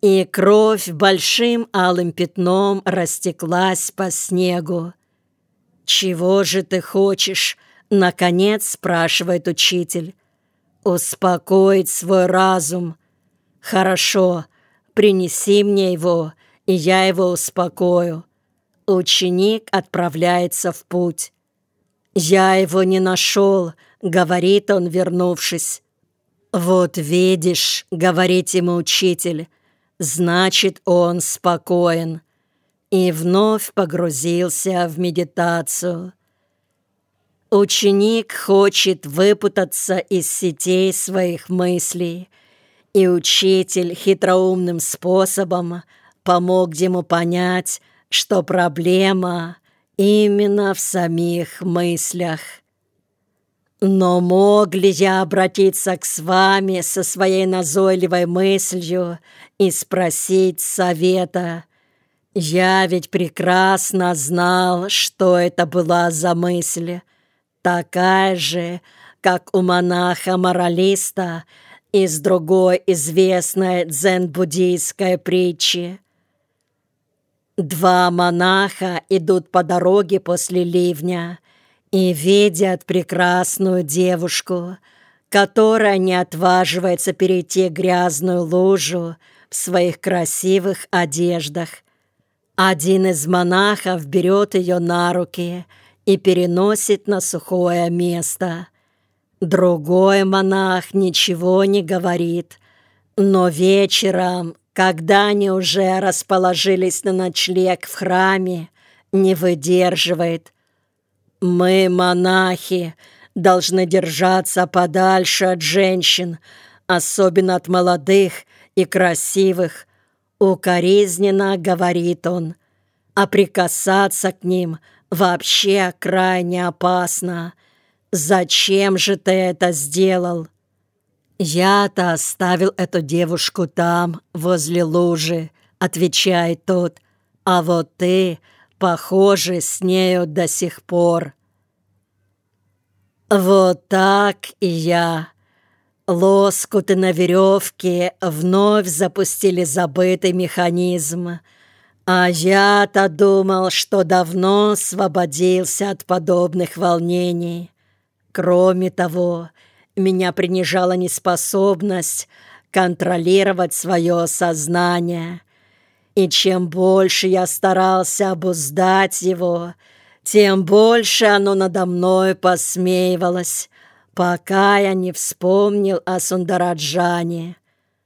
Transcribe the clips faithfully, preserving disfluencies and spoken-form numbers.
и кровь большим алым пятном растеклась по снегу. «Чего же ты хочешь?» — наконец спрашивает учитель. «Успокоить свой разум. Хорошо, принеси мне его, и я его успокою». Ученик отправляется в путь. «Я его не нашел», — говорит он, вернувшись. «Вот видишь», — говорит ему учитель, — «значит, он спокоен». И вновь погрузился в медитацию. Ученик хочет выпутаться из сетей своих мыслей, и учитель хитроумным способом помог ему понять, что проблема именно в самих мыслях. «Но мог ли я обратиться к вами со своей назойливой мыслью и спросить совета? Я ведь прекрасно знал, что это была за мысль, такая же, как у монаха-моралиста из другой известной дзен-буддийской притчи. Два монаха идут по дороге после ливня и видят прекрасную девушку, которая не отваживается перейти грязную лужу в своих красивых одеждах. Один из монахов берет ее на руки и переносит на сухое место. Другой монах ничего не говорит, но вечером, когда они уже расположились на ночлег в храме, не выдерживает. «Мы, монахи, должны держаться подальше от женщин, особенно от молодых и красивых», — укоризненно говорит он, «а прикасаться к ним вообще крайне опасно. Зачем же ты это сделал?» «Я-то оставил эту девушку там, возле лужи», — отвечает тот, «а вот ты, похоже, с нею до сих пор». Вот так и я. Лоскуты на веревке вновь запустили забытый механизм, а я-то думал, что давно освободился от подобных волнений. Кроме того, меня принижала неспособность контролировать свое сознание, и чем больше я старался обуздать его, тем больше оно надо мной посмеивалось, пока я не вспомнил о Сундараджане.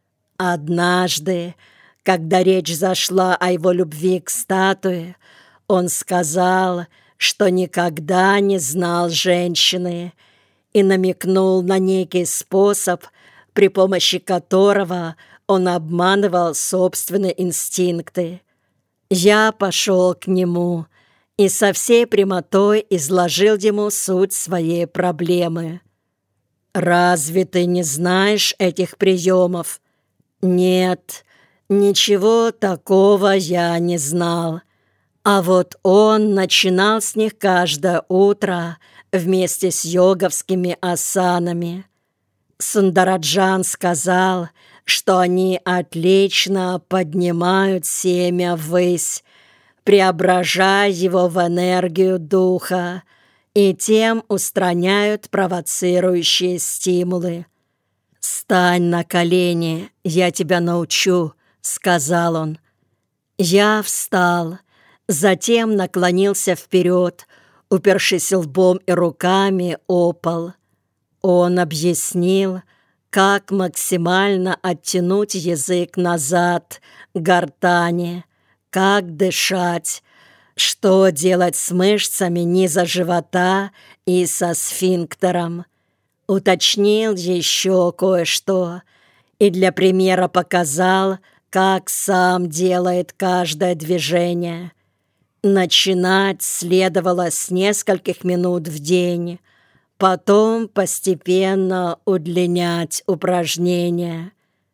Однажды, когда речь зашла о его любви к статуе, он сказал, что никогда не знал женщины, и намекнул на некий способ, при помощи которого он обманывал собственные инстинкты. Я пошел к нему и со всей прямотой изложил ему суть своей проблемы. «Разве ты не знаешь этих приемов?» «Нет, ничего такого я не знал». А вот он начинал с них каждое утро вместе с йоговскими асанами. Сундараджан сказал, что они отлично поднимают семя ввысь, преображая его в энергию духа, и тем устраняют провоцирующие стимулы. «Стань на колени, я тебя научу», — сказал он. Я встал, затем наклонился вперед, упершись лбом и руками о пол. Он объяснил, как максимально оттянуть язык назад к гортани, как дышать, что делать с мышцами низа живота и со сфинктером. Уточнил еще кое-что и для примера показал, как сам делает каждое движение. Начинать следовало с нескольких минут в день, потом постепенно удлинять упражнения.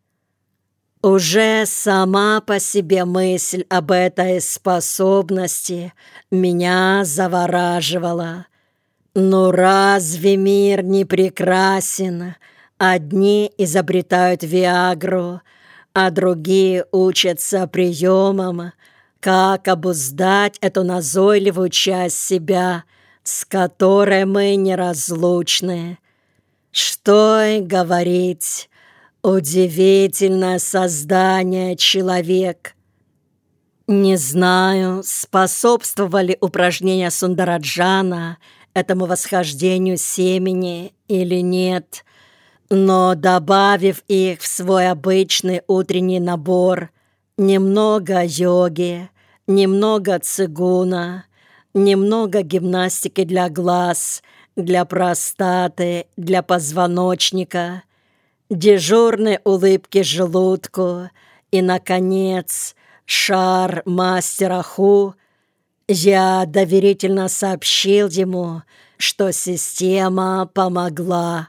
Уже сама по себе мысль об этой способности меня завораживала. Ну разве мир не прекрасен? Одни изобретают виагру, а другие учатся приемам, как обуздать эту назойливую часть себя, с которой мы неразлучны. Что и говорить, удивительное создание человек. Не знаю, способствовали упражнения Сундараджана этому восхождению семени или нет, но, добавив их в свой обычный утренний набор, немного йоги, немного цигуна, немного гимнастики для глаз, для простаты, для позвоночника, дежурной улыбки желудку и, наконец, шар мастера Ху, я доверительно сообщил ему, что система помогла.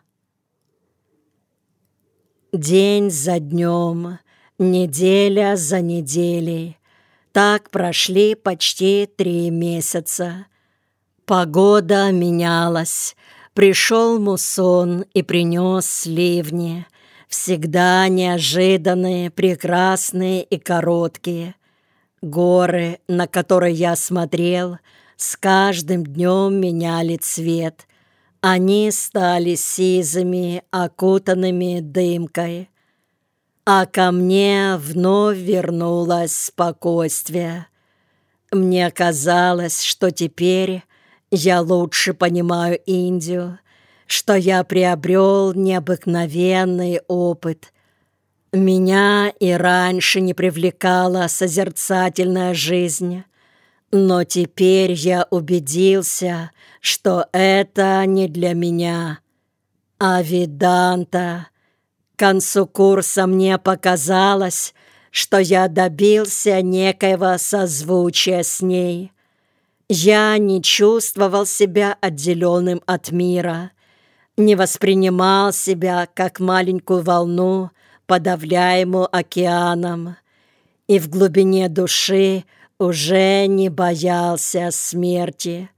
День за днем, неделя за неделей. Так прошли почти три месяца. Погода менялась. Пришел муссон и принес ливни. Всегда неожиданные, прекрасные и короткие. Горы, на которые я смотрел, с каждым днем меняли цвет. Они стали сизыми, окутанными дымкой. А ко мне вновь вернулось спокойствие. Мне казалось, что теперь я лучше понимаю Индию, что я приобрел необыкновенный опыт. Меня и раньше не привлекала созерцательная жизнь, но теперь я убедился, что это не для меня. А Веданта... К концу курса мне показалось, что я добился некоего созвучия с ней. Я не чувствовал себя отделенным от мира, не воспринимал себя как маленькую волну, подавляемую океаном, и в глубине души уже не боялся смерти.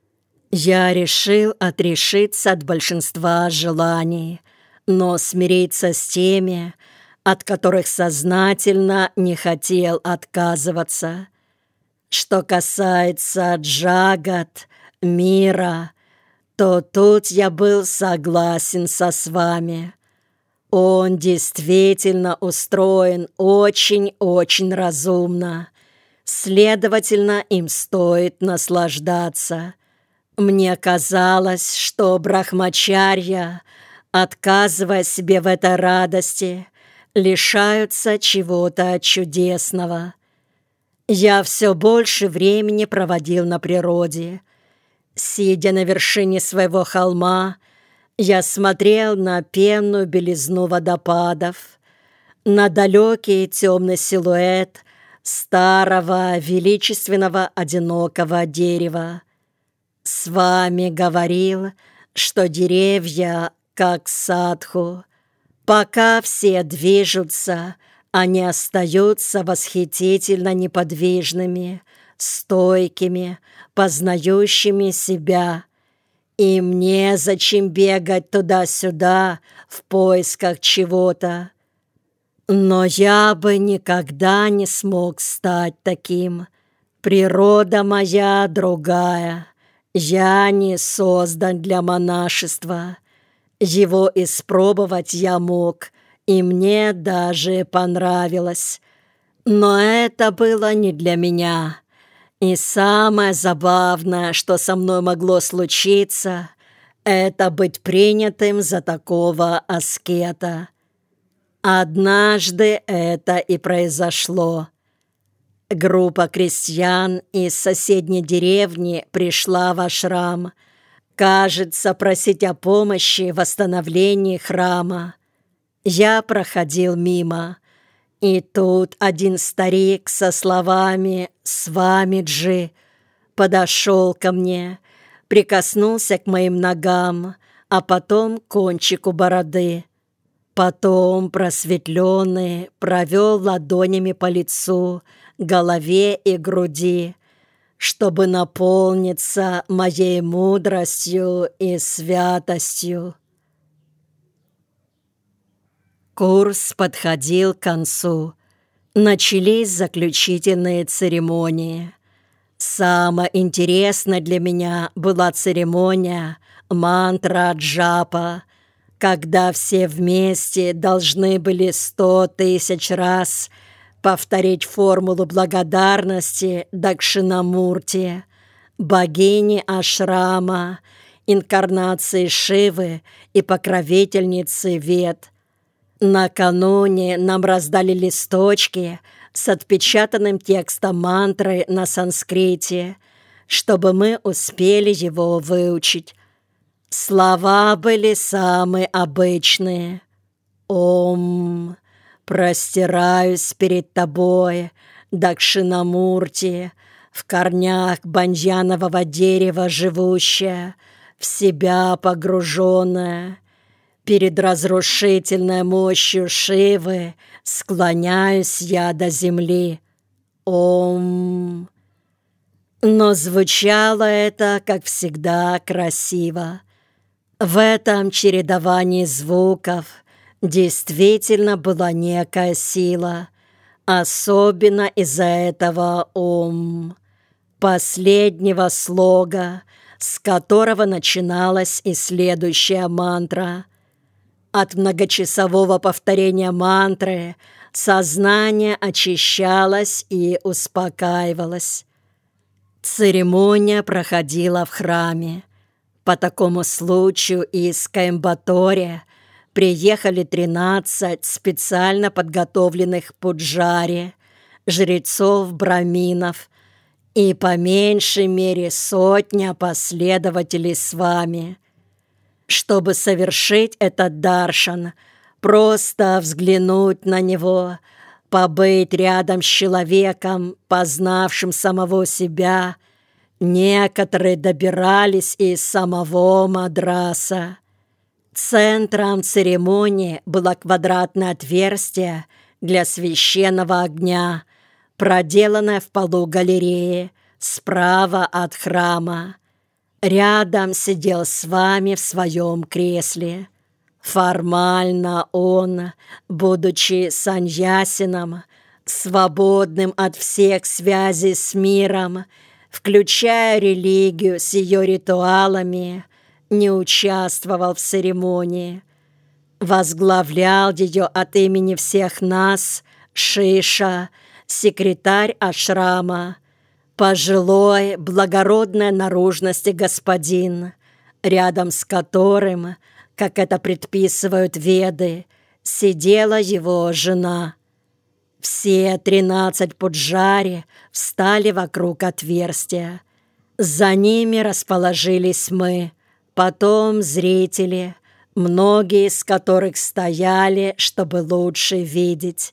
Я решил отрешиться от большинства желаний, но смириться с теми, от которых сознательно не хотел отказываться. Что касается джагат, мира, то тут я был согласен со с вами. Он действительно устроен очень-очень разумно. Следовательно, им стоит наслаждаться. Мне казалось, что брахмачарья, отказывая себе в этой радости, лишаются чего-то чудесного. Я все больше времени проводил на природе. Сидя на вершине своего холма, я смотрел на пенную белизну водопадов, на далекий темный силуэт старого величественного одинокого дерева. С вами говорил, что деревья как садху. Пока все движутся, они остаются восхитительно неподвижными, стойкими, познающими себя. И мне зачем бегать туда-сюда в поисках чего-то? Но я бы никогда не смог стать таким. Природа моя другая. Я не создан для монашества. Его испробовать я мог, и мне даже понравилось. Но это было не для меня. И самое забавное, что со мной могло случиться, это быть принятым за такого аскета. Однажды это и произошло. Группа крестьян из соседней деревни пришла в ашрам, кажется, просить о помощи в восстановлении храма. Я проходил мимо, и тут один старик со словами «Свамиджи» подошел ко мне, прикоснулся к моим ногам, а потом к кончику бороды. Потом, просветленный, провел ладонями по лицу, голове и груди, чтобы наполниться моей мудростью и святостью. Курс подходил к концу. Начались заключительные церемонии. Самое интересное для меня была церемония мантра джапа, когда все вместе должны были сто тысяч раз повторить формулу благодарности Дакшинамурти, богини Ашрама, инкарнации Шивы и покровительницы Вед. Накануне нам раздали листочки с отпечатанным текстом мантры на санскрите, чтобы мы успели его выучить. Слова были самые обычные. «Ом, простираюсь перед тобой, Дакшинамурти, в корнях баньянового дерева живущая, в себя погруженная. Перед разрушительной мощью Шивы склоняюсь я до земли. Ом». Но звучало это, как всегда, красиво. В этом чередовании звуков действительно была некая сила, особенно из-за этого «Ом», последнего слога, с которого начиналась и следующая мантра. От многочасового повторения мантры сознание очищалось и успокаивалось. Церемония проходила в храме. По такому случаю из Коимбаторе приехали тринадцать специально подготовленных пуджари, жрецов-браминов и по меньшей мере сотня последователей с вами. Чтобы совершить этот даршан, просто взглянуть на него, побыть рядом с человеком, познавшим самого себя, некоторые добирались из самого Мадраса. Центром церемонии было квадратное отверстие для священного огня, проделанное в полу галереи справа от храма. Рядом сидел с вами в своем кресле. Формально он, будучи саньясином, свободным от всех связей с миром, включая религию с ее ритуалами, не участвовал в церемонии. Возглавлял ее от имени всех нас Шиша, секретарь ашрама, пожилой, благородной наружности господин, рядом с которым, как это предписывают веды, сидела его жена. Все тринадцать пуджари встали вокруг отверстия. За ними расположились мы, потом зрители, многие из которых стояли, чтобы лучше видеть.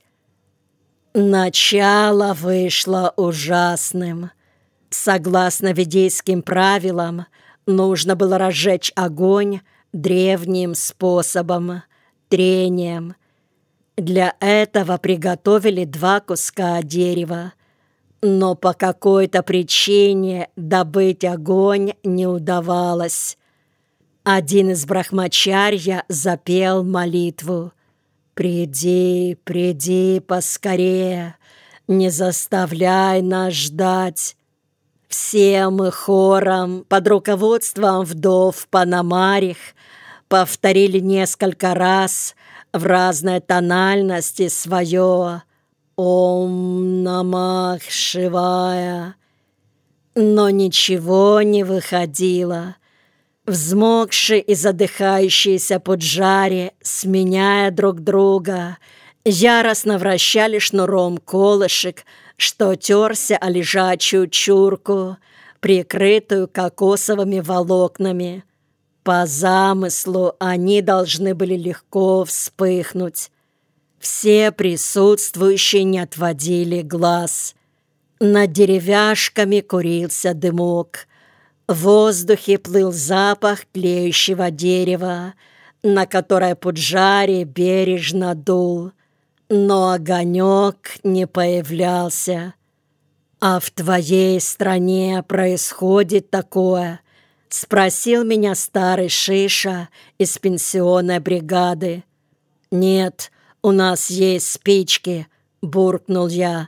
Начало вышло ужасным. Согласно ведийским правилам, нужно было разжечь огонь древним способом – трением. Для этого приготовили два куска дерева, но по какой-то причине добыть огонь не удавалось. Один из брахмачарья запел молитву: «Приди, приди поскорее, не заставляй нас ждать». Все мы хором под руководством вдов Панамарих повторили несколько раз в разной тональности свое «Ом Намах Шивая». Но ничего не выходило. Взмокшие и задыхающиеся пуджари, сменяя друг друга, яростно вращали шнуром колышек, что терся о лежачую чурку, прикрытую кокосовыми волокнами. По замыслу они должны были легко вспыхнуть. Все присутствующие не отводили глаз. Над деревяшками курился дымок. В воздухе плыл запах тлеющего дерева, на которое пуджари бережно дул. Но огонек не появлялся. «А в твоей стране происходит такое?» — спросил меня старый Шиша из пенсионной бригады. «Нет, «У нас есть спички», — буркнул я.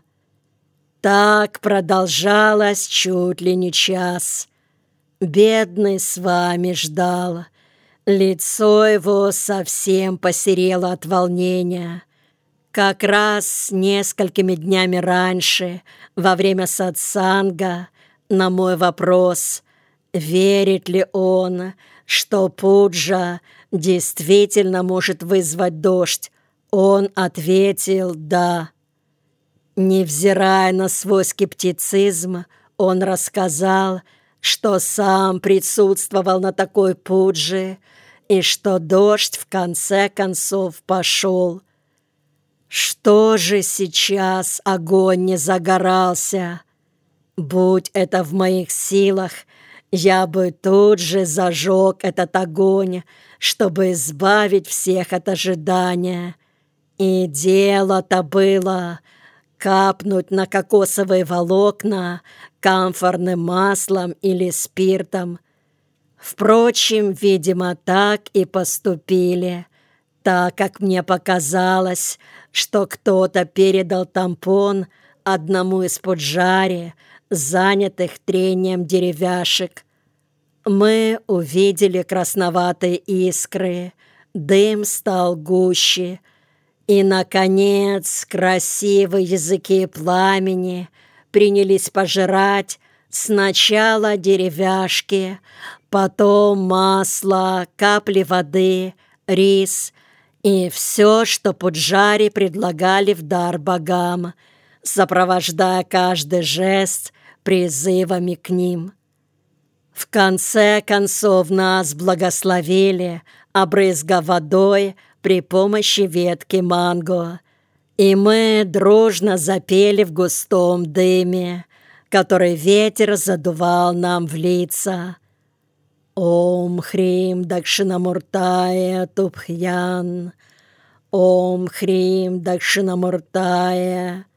Так продолжалось чуть ли не час. Бедный с вами ждал. Лицо его совсем посерело от волнения. Как раз несколькими днями раньше, во время сатсанга, на мой вопрос, верит ли он, что пуджа действительно может вызвать дождь, он ответил «да». Невзирая на свой скептицизм, он рассказал, что сам присутствовал на такой пудже и что дождь в конце концов пошел. Что же сейчас огонь не загорался? Будь это в моих силах, я бы тут же зажег этот огонь, чтобы избавить всех от ожидания. И дело-то было капнуть на кокосовые волокна камфорным маслом или спиртом. Впрочем, видимо, так и поступили, так как мне показалось, что кто-то передал тампон одному из пуджари, занятых трением деревяшек. Мы увидели красноватые искры, дым стал гуще, и, наконец, красивые языки пламени принялись пожирать сначала деревяшки, потом масло, капли воды, рис и все, что пуджари предлагали в дар богам, сопровождая каждый жест призывами к ним. В конце концов нас благословили, обрызгав водой при помощи ветки манго, и мы дружно запели в густом дыме, который ветер задувал нам в лица. Ом Хрим Дакшинамуртая Тупхьян, Ом Хрим Дакшинамуртая.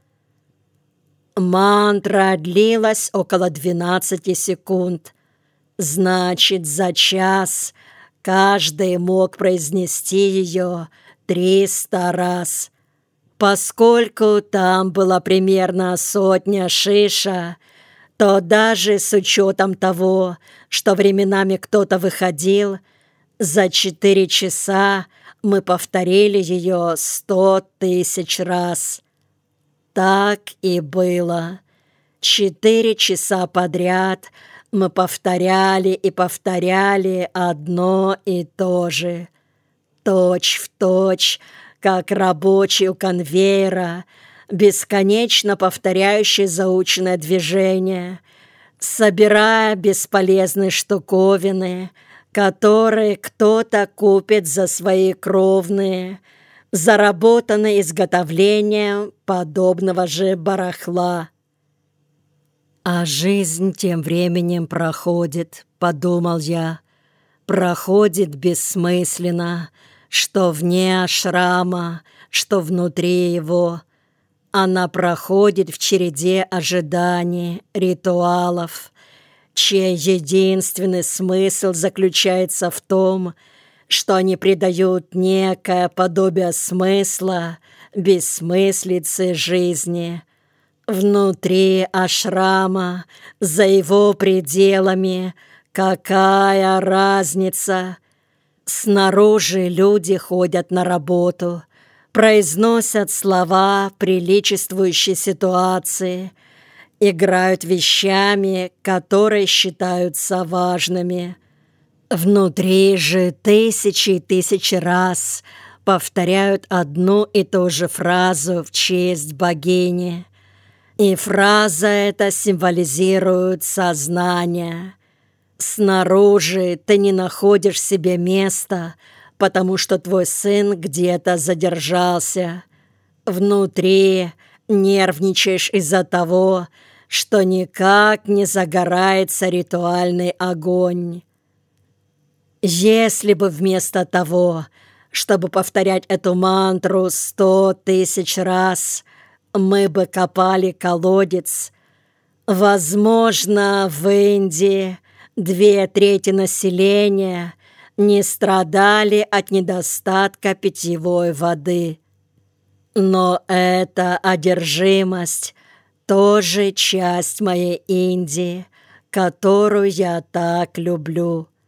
Мантра длилась около двенадцати секунд. Значит, за час каждый мог произнести ее триста раз. Поскольку там была примерно сотня шиша, то даже с учетом того, что временами кто-то выходил, за четыре часа мы повторили ее сто тысяч раз. Так и было. Четыре часа подряд мы повторяли и повторяли одно и то же. Точь в точь, как рабочий у конвейера, бесконечно повторяющий заученное движение, собирая бесполезные штуковины, которые кто-то купит за свои кровные, заработанные изготовлением подобного же барахла. А жизнь тем временем проходит, подумал я, проходит бессмысленно, что вне ашрама, что внутри его. Она проходит в череде ожиданий, ритуалов, чей единственный смысл заключается в том, что они придают некое подобие смысла бессмыслице жизни. Внутри ашрама, за его пределами, какая разница? Снаружи люди ходят на работу, произносят слова, приличествующие ситуации, играют вещами, которые считаются важными. Внутри же тысячи и тысячи раз повторяют одну и ту же фразу в честь богини. И фраза эта символизирует сознание. Снаружи ты не находишь себе места, потому что твой сын где-то задержался. Внутри нервничаешь из-за того, что никак не загорается ритуальный огонь. Если бы вместо того, чтобы повторять эту мантру сто тысяч раз, мы бы копали колодец, возможно, в Индии две трети населения не страдали от недостатка питьевой воды. Но эта одержимость тоже часть моей Индии, которую я так люблю.